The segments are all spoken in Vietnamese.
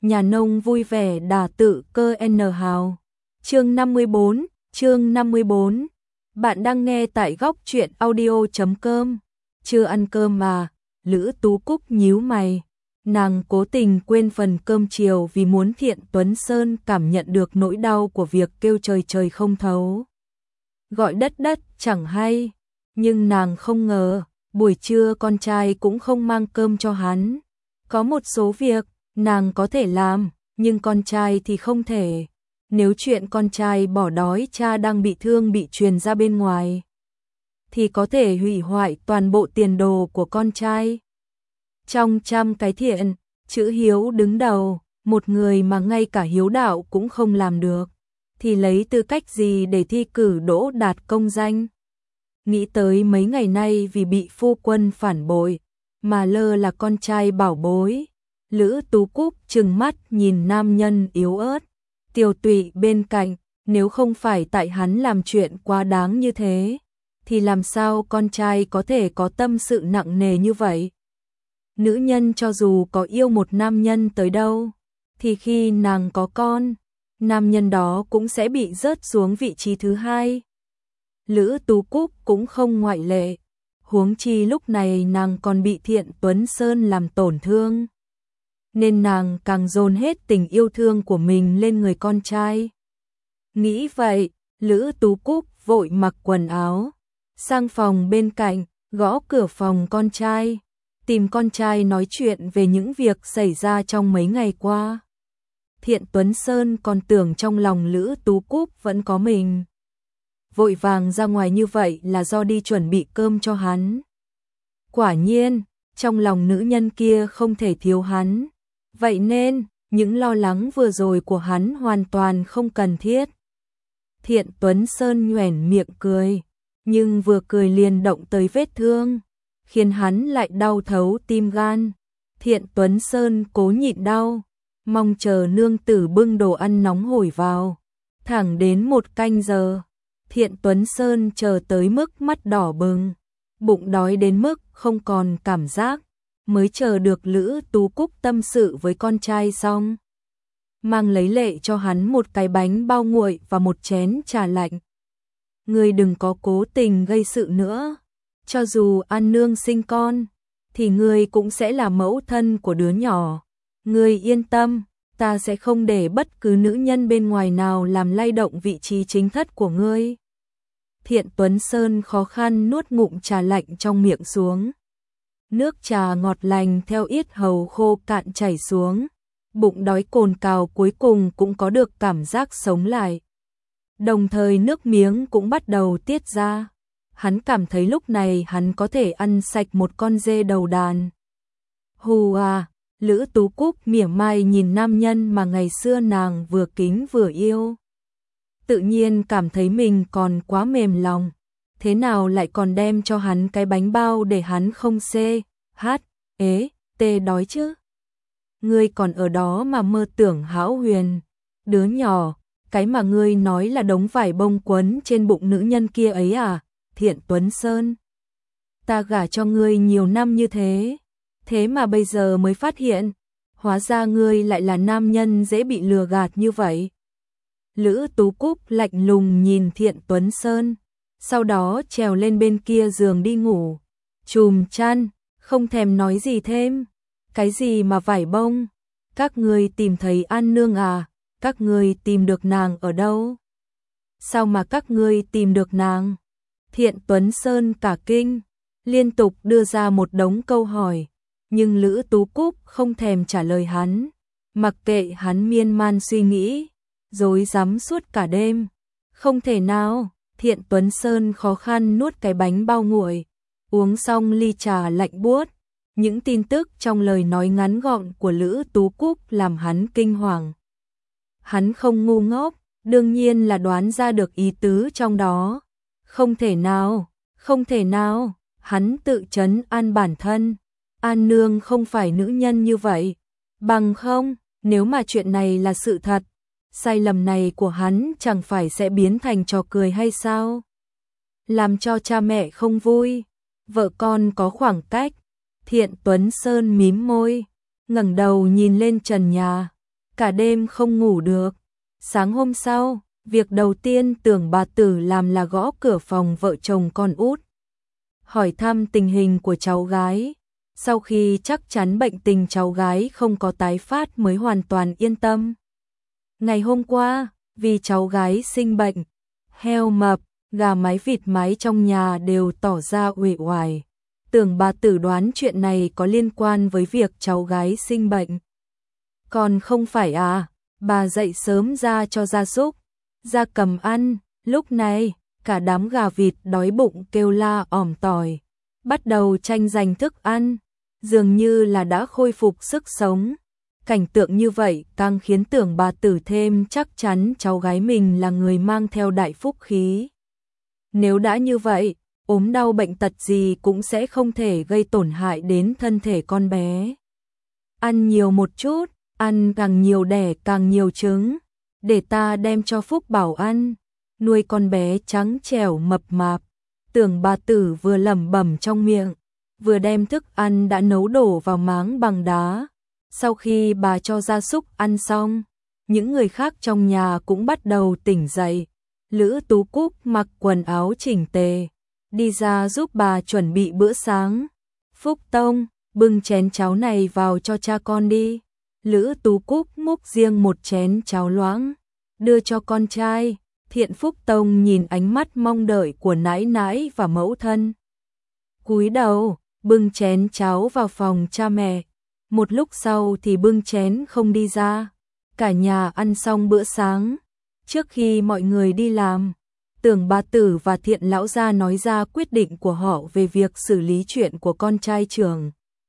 nhà nông vui vẻ đả tự cơ N hào. Chương 54. Bạn đang nghe tại góc truyện audio.com. Chưa ăn cơm mà, Lữ Tú Cúc nhíu mày. Nàng cố tình quên phần cơm chiều vì muốn Thiện Tuấn Sơn cảm nhận được nỗi đau của việc kêu trời trời không thấu, gọi đất đất chẳng hay. Nhưng nàng không ngờ, buổi trưa con trai cũng không mang cơm cho hắn. Có một số việc, nàng có thể làm, nhưng con trai thì không thể. Nếu chuyện con trai bỏ đói cha đang bị thương bị truyền ra bên ngoài, thì có thể hủy hoại toàn bộ tiền đồ của con trai. Trong trăm cái thiện, chữ hiếu đứng đầu, một người mà ngay cả hiếu đạo cũng không làm được, thì lấy tư cách gì để thi cử đỗ đạt công danh. Nghĩ tới mấy ngày nay vì bị phu quân phản bội, mà lơ là con trai bảo bối, Lữ Tú Cúc trừng mắt nhìn nam nhân yếu ớt, tiều tụy bên cạnh, nếu không phải tại hắn làm chuyện quá đáng như thế, thì làm sao con trai có thể có tâm sự nặng nề như vậy. Nữ nhân cho dù có yêu một nam nhân tới đâu, thì khi nàng có con, nam nhân đó cũng sẽ bị rớt xuống vị trí thứ hai. Lữ Tú Cúc cũng không ngoại lệ, huống chi lúc này nàng còn bị Thiện Tuấn Sơn làm tổn thương, nên nàng càng dồn hết tình yêu thương của mình lên người con trai. Nghĩ vậy, Lữ Tú Cúc vội mặc quần áo, sang phòng bên cạnh, gõ cửa phòng con trai, tìm con trai nói chuyện về những việc xảy ra trong mấy ngày qua. Thiện Tuấn Sơn còn tưởng trong lòng Lữ Tú Cúc vẫn có mình, vội vàng ra ngoài như vậy là do đi chuẩn bị cơm cho hắn. Quả nhiên, trong lòng nữ nhân kia không thể thiếu hắn, vậy nên những lo lắng vừa rồi của hắn hoàn toàn không cần thiết. Thiện Tuấn Sơn nhoẻn miệng cười, nhưng vừa cười liền động tới vết thương, khiến hắn lại đau thấu tim gan. Thiện Tuấn Sơn cố nhịn đau, mong chờ nương tử bưng đồ ăn nóng hổi vào. Thẳng đến 1 canh giờ, Thiện Tuấn Sơn chờ tới mức mắt đỏ bừng, bụng đói đến mức không còn cảm giác, mới chờ được Lữ Tú Cúc tâm sự với con trai xong, mang lấy lệ cho hắn một cái bánh bao nguội và một chén trà lạnh. Ngươi đừng có cố tình gây sự nữa, cho dù An nương sinh con, thì ngươi cũng sẽ là mẫu thân của đứa nhỏ. Ngươi yên tâm, ta sẽ không để bất cứ nữ nhân bên ngoài nào làm lay động vị trí chính thất của ngươi. Thiện Tuấn Sơn khó khăn nuốt ngụm trà lạnh trong miệng xuống. Nước trà ngọt lành theo yết hầu khô cạn chảy xuống, bụng đói cồn cào cuối cùng cũng có được cảm giác sống lại. Đồng thời nước miếng cũng bắt đầu tiết ra. Hắn cảm thấy lúc này hắn có thể ăn sạch một con dê đầu đàn. Hù à, Lữ Tú Cúc mỉa mai nhìn nam nhân mà ngày xưa nàng vừa kính vừa yêu. Tự nhiên cảm thấy mình còn quá mềm lòng, thế nào lại còn đem cho hắn cái bánh bao để hắn không tê đói chứ. Ngươi còn ở đó mà mơ tưởng hão huyền, đứa nhỏ, cái mà ngươi nói là đống vải bông quấn trên bụng nữ nhân kia ấy à, Thiện Tuấn Sơn. Ta gả cho ngươi nhiều năm như thế, thế mà bây giờ mới phát hiện, hóa ra ngươi lại là nam nhân dễ bị lừa gạt như vậy. Lữ Tú Cúc lạnh lùng nhìn Thiện Tuấn Sơn, sau đó trèo lên bên kia giường đi ngủ, chùm chăn, không thèm nói gì thêm. Cái gì mà vải bông? Các ngươi tìm thấy An nương à? Các ngươi tìm được nàng ở đâu? Sao mà các ngươi tìm được nàng? Thiện Tuấn Sơn cả kinh, liên tục đưa ra một đống câu hỏi, nhưng Lữ Tú Cúc không thèm trả lời hắn, mặc kệ hắn miên man suy nghĩ, rối rắm suốt cả đêm. Không thể nào, Thiện Tuấn Sơn khó khăn nuốt cái bánh bao nguội, uống xong ly trà lạnh buốt. Những tin tức trong lời nói ngắn gọn của Lữ Tú Cúc làm hắn kinh hoàng. Hắn không ngu ngốc, đương nhiên là đoán ra được ý tứ trong đó. Không thể nào, hắn tự trấn an bản thân. An nương không phải nữ nhân như vậy. Bằng không, nếu mà chuyện này là sự thật, sai lầm này của hắn chẳng phải sẽ biến thành trò cười hay sao? Làm cho cha mẹ không vui, vợ con có khoảng cách. Thiện Tuấn Sơn mím môi, ngẩng đầu nhìn lên trần nhà, cả đêm không ngủ được. Sáng hôm sau, việc đầu tiên Tưởng bà Tử làm là gõ cửa phòng vợ chồng con út, hỏi thăm tình hình của cháu gái. Sau khi chắc chắn bệnh tình cháu gái không có tái phát mới hoàn toàn yên tâm. Ngày hôm qua, vì cháu gái sinh bệnh, heo mập, gà mái vịt mái trong nhà đều tỏ ra uể oải. Tưởng bà Tử đoán chuyện này có liên quan với việc cháu gái sinh bệnh. Còn không phải à, bà dậy sớm ra cho gia súc, gia cầm ăn. Lúc này, cả đám gà vịt đói bụng kêu la ỏm tỏi, bắt đầu tranh giành thức ăn, dường như là đã khôi phục sức sống. Cảnh tượng như vậy càng khiến Tưởng bà Tử thêm chắc chắn cháu gái mình là người mang theo đại phúc khí. Nếu đã như vậy, ốm đau bệnh tật gì cũng sẽ không thể gây tổn hại đến thân thể con bé. Ăn nhiều một chút, ăn càng nhiều đẻ càng nhiều trứng, để ta đem cho Phúc Bảo ăn, nuôi con bé trắng trẻo mập mạp. Tưởng bà Tử vừa lẩm bẩm trong miệng, vừa đem thức ăn đã nấu đổ vào máng bằng đá. Sau khi bà cho gia súc ăn xong, những người khác trong nhà cũng bắt đầu tỉnh dậy. Lữ Tú Cúc mặc quần áo chỉnh tề, đi ra giúp bà chuẩn bị bữa sáng. Phúc Tông, bưng chén cháo này vào cho cha con đi. Lữ Tú Cúc múc riêng một chén cháo loãng, đưa cho con trai. Thiện Phúc Tông nhìn ánh mắt mong đợi của nãi nãi và mẫu thân, cúi đầu, bưng chén cháo vào phòng cha mẹ. Một lúc sau thì bưng chén không đi ra. Cả nhà ăn xong bữa sáng. Trước khi mọi người đi làm, Tưởng bà Tử và Thiện lão gia nói ra quyết định của họ về việc xử lý chuyện của con trai trưởng.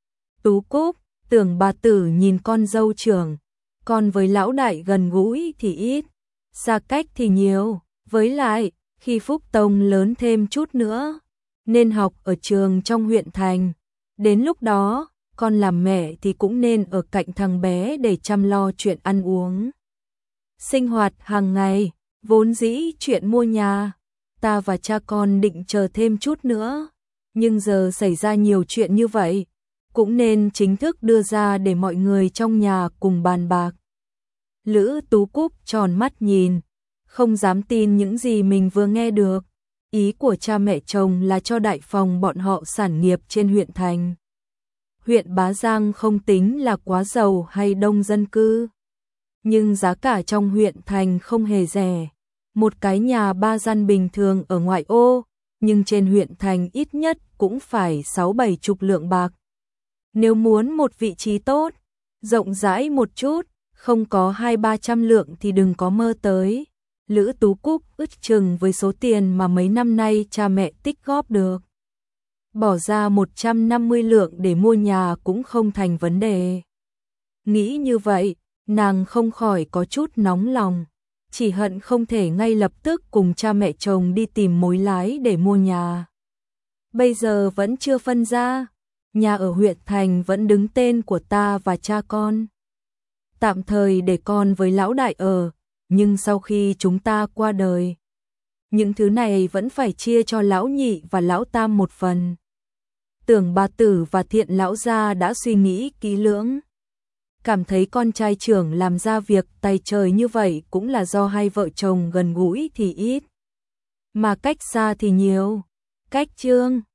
Tú Cúc, Tưởng bà Tử nhìn con dâu trưởng, con với lão đại gần gũi thì ít, xa cách thì nhiều. Với lại, khi Phúc Tông lớn thêm chút nữa, nên học ở trường trong huyện thành. Đến lúc đó, con làm mẹ thì cũng nên ở cạnh thằng bé để chăm lo chuyện ăn uống. Sinh hoạt hàng ngày, vốn dĩ chuyện mua nhà, ta và cha con định chờ thêm chút nữa. Nhưng giờ xảy ra nhiều chuyện như vậy, cũng nên chính thức đưa ra để mọi người trong nhà cùng bàn bạc. Lữ Tú Cúc tròn mắt nhìn, không dám tin những gì mình vừa nghe được. Ý của cha mẹ chồng là cho đại phòng bọn họ sản nghiệp trên huyện thành. Huyện Bá Giang không tính là quá giàu hay đông dân cư, nhưng giá cả trong huyện thành không hề rẻ. Một cái nhà 3 gian bình thường ở ngoại ô, nhưng trên huyện thành ít nhất cũng phải 6-7 lượng bạc. Nếu muốn một vị trí tốt, rộng rãi một chút, không có 200-300 lượng thì đừng có mơ tới. Lữ Tú Cúc ức chừng với số tiền mà mấy năm nay cha mẹ tích góp được. Bỏ ra 150 lượng để mua nhà cũng không thành vấn đề. Nghĩ như vậy, nàng không khỏi có chút nóng lòng, chỉ hận không thể ngay lập tức cùng cha mẹ chồng đi tìm mối lái để mua nhà. Bây giờ vẫn chưa phân ra, nhà ở huyện thành vẫn đứng tên của ta và cha con. Tạm thời để con với lão đại ở, nhưng sau khi chúng ta qua đời, những thứ này vẫn phải chia cho lão nhị và lão tam một phần. Tưởng bà Tử và Thiện lão gia đã suy nghĩ kỹ lưỡng, cảm thấy con trai trưởng làm ra việc tay trời như vậy cũng là do hai vợ chồng gần gũi thì ít, mà cách xa thì nhiều. Cách chương